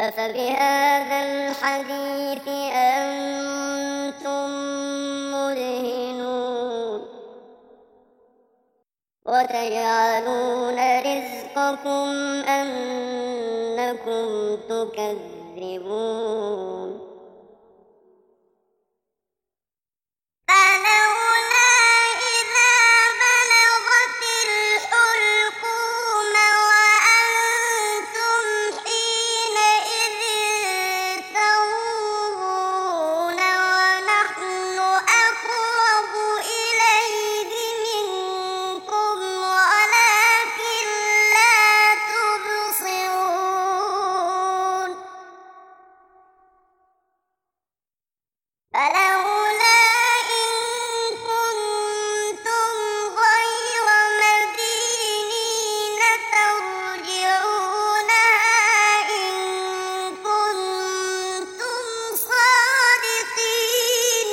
أفبهذا الحديث أنتم مدهنون وتجعلون رزقكم أنكم تكذبون فلولا إذا بلغت الحلقوم وأنتم حينئذ تنظرون ونحن أقرب إليه منكم ولكن لا تبصرون فلولا إن كنتم غير مدينين ترجعونها إن كنتم صادقين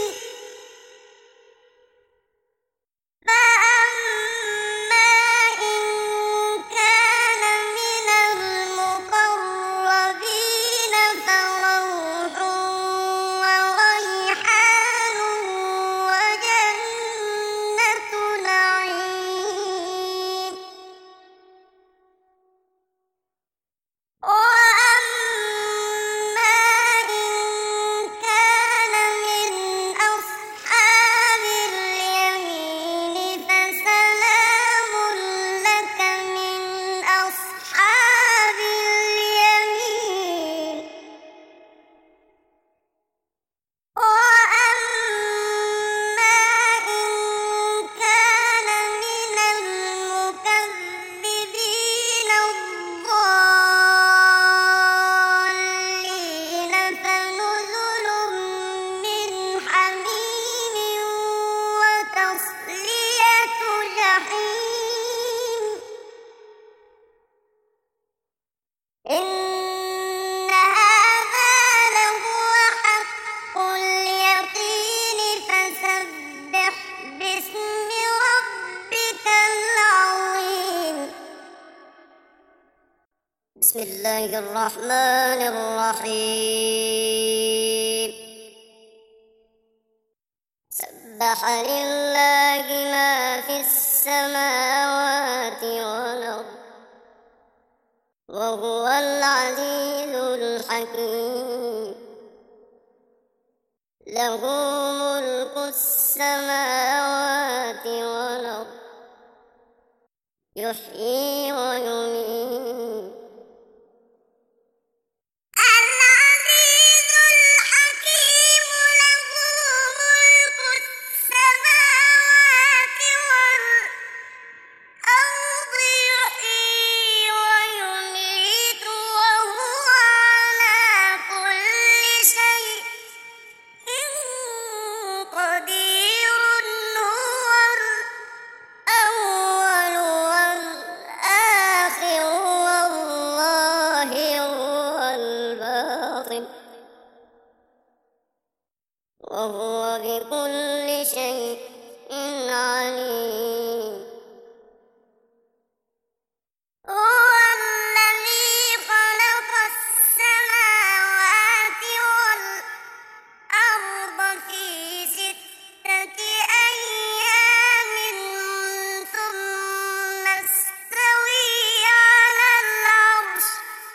فأما إن كان من المقربين فروح وريحان وجنة نعيم وأما إن كان من أصحاب اليمين فسلام لك من أصحاب اليمين وأما إن كان من المكذبين الضالين فنزل من حميم وتصلية جحيم إن هذا لهو حق اليقين فسبح باسم ربك العظيم بسم الله الرحمن الرحيم سبح لله ما في السماوات والأرض وهو العزيز الحكيم له ملك السماوات والأرض يحيي ويميت العزيز الحكيم له ملك السماوات والأرض يحيي ويميت وهو على كل شيء قدير هو الأول والآخر والظاهر والباطن وهو بكل شيء عليم هو الذي خلق السماوات والأرض في 6 أيام ثم استوى على العرش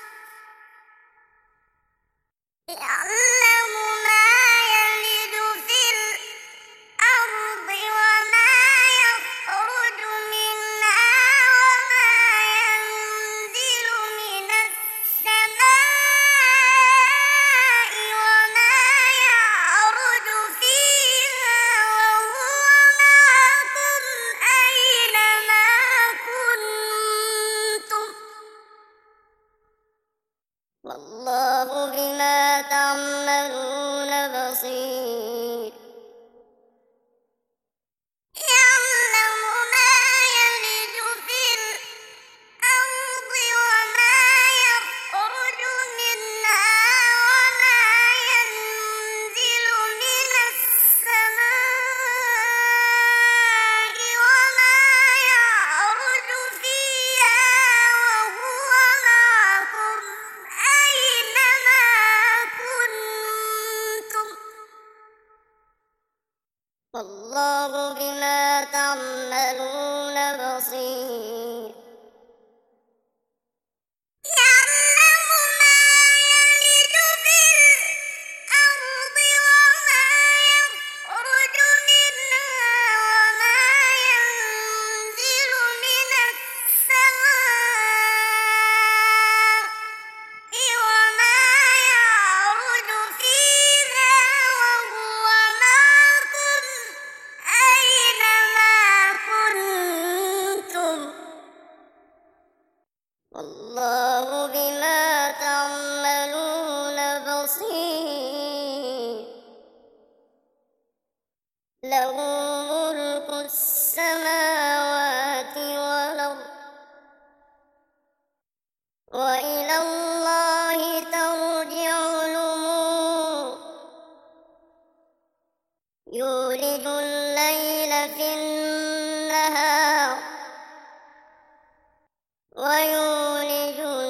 يعلم ما يلج في الأرض وما يخرج منها وما ينزل من السماء وما يعرج فيها وهو معكم أينما كنتم والله بما تعملون بصير يعلم ما يلج في الأرض وما يخرج منها وما ينزل من السماء وما يعرج فيها وهو معكم أينما بصير يعلم ما يلج في الأرض وما يخرج منها وما ينزل من السماء وما يعرج فيها وهو معكم أينما كنتم والله بما تعملون بصير له ملك السماوات والأرض وإلى الله ترجع الأمور يولج الليل في النهار ويولج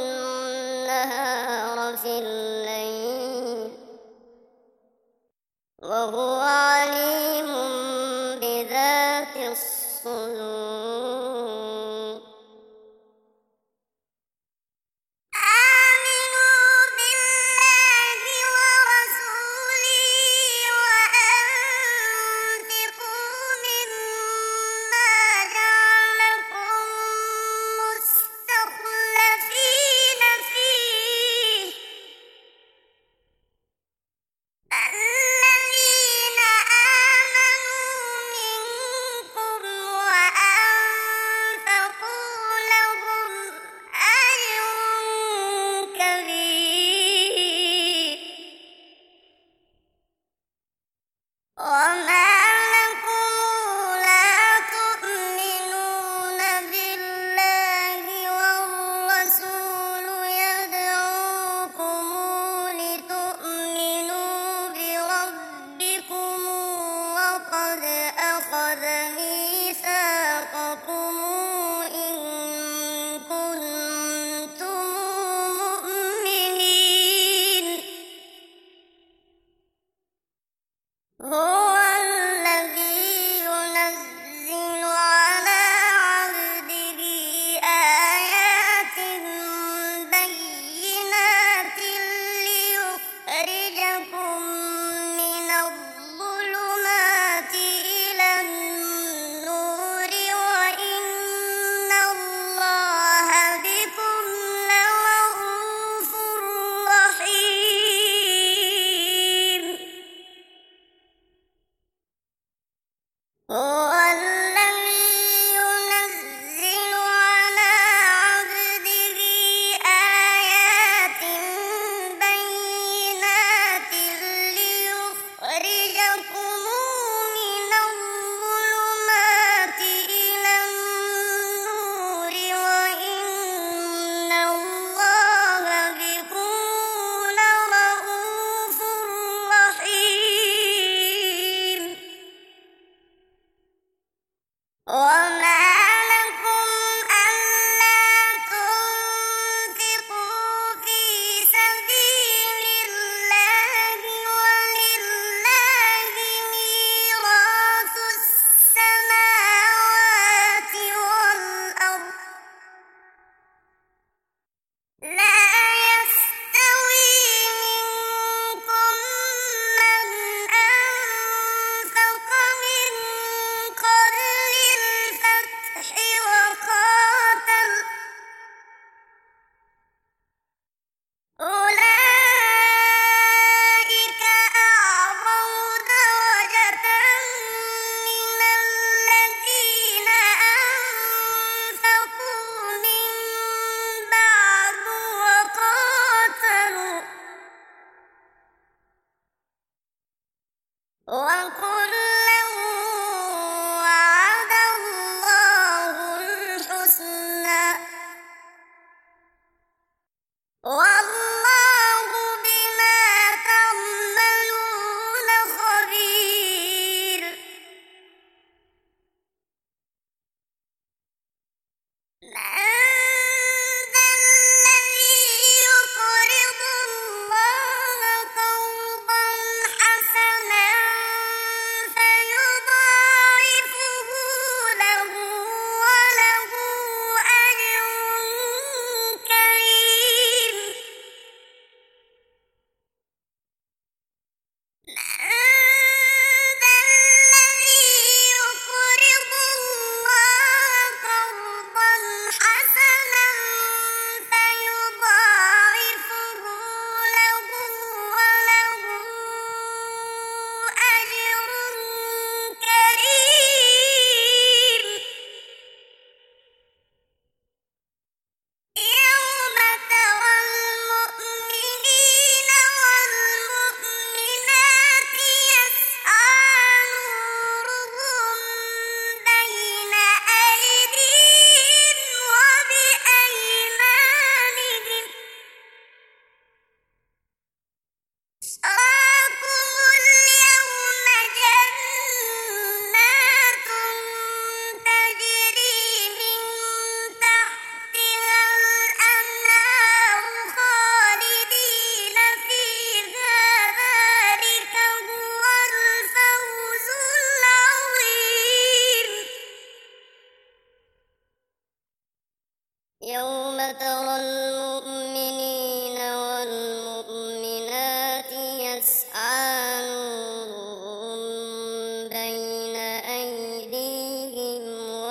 يوم ترى المؤمنين والمؤمنات يسعى نورهم بين أيديهم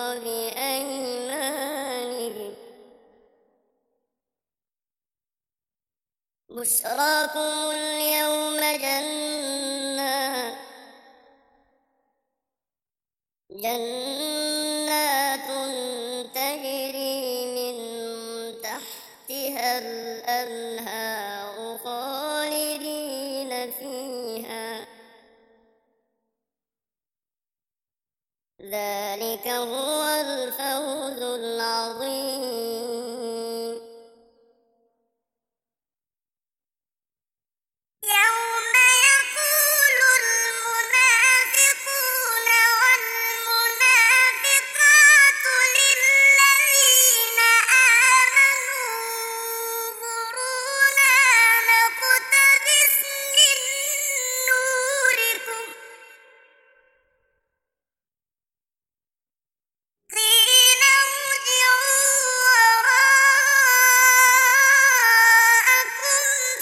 وبأيمانهم بشراكم اليوم جنات تجري من تحتها الأنهار خالدين فيها ذلك هو الفوز العظيم يوم يقول المنافقون والمنافقات للذين آمنوا انظرونا نقتبس من نوركم قيل ارجعوا وراءكم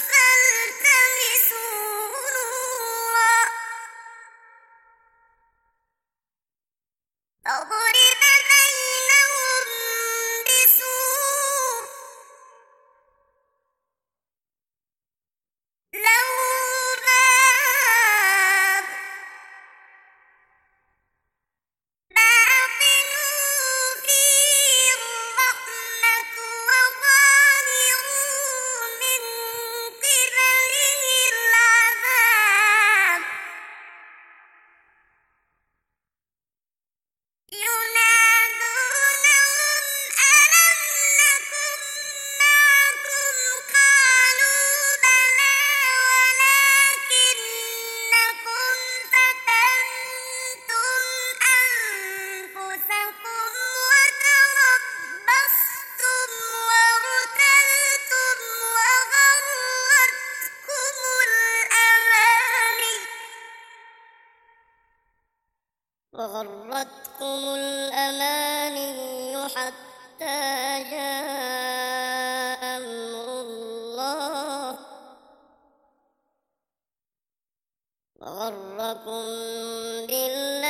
فالتمسوا نورا فضرب بينهم بسور له باب باطنه فيه الرحمة وظاهره من قبله العذاب ينادونهم ألم نكن معكم قالوا بلى ولكنكم فتنتم أنفسكم وتربصتم وارتبتم وغرتكم الأماني حتى جاء أمر الله وغركم بالله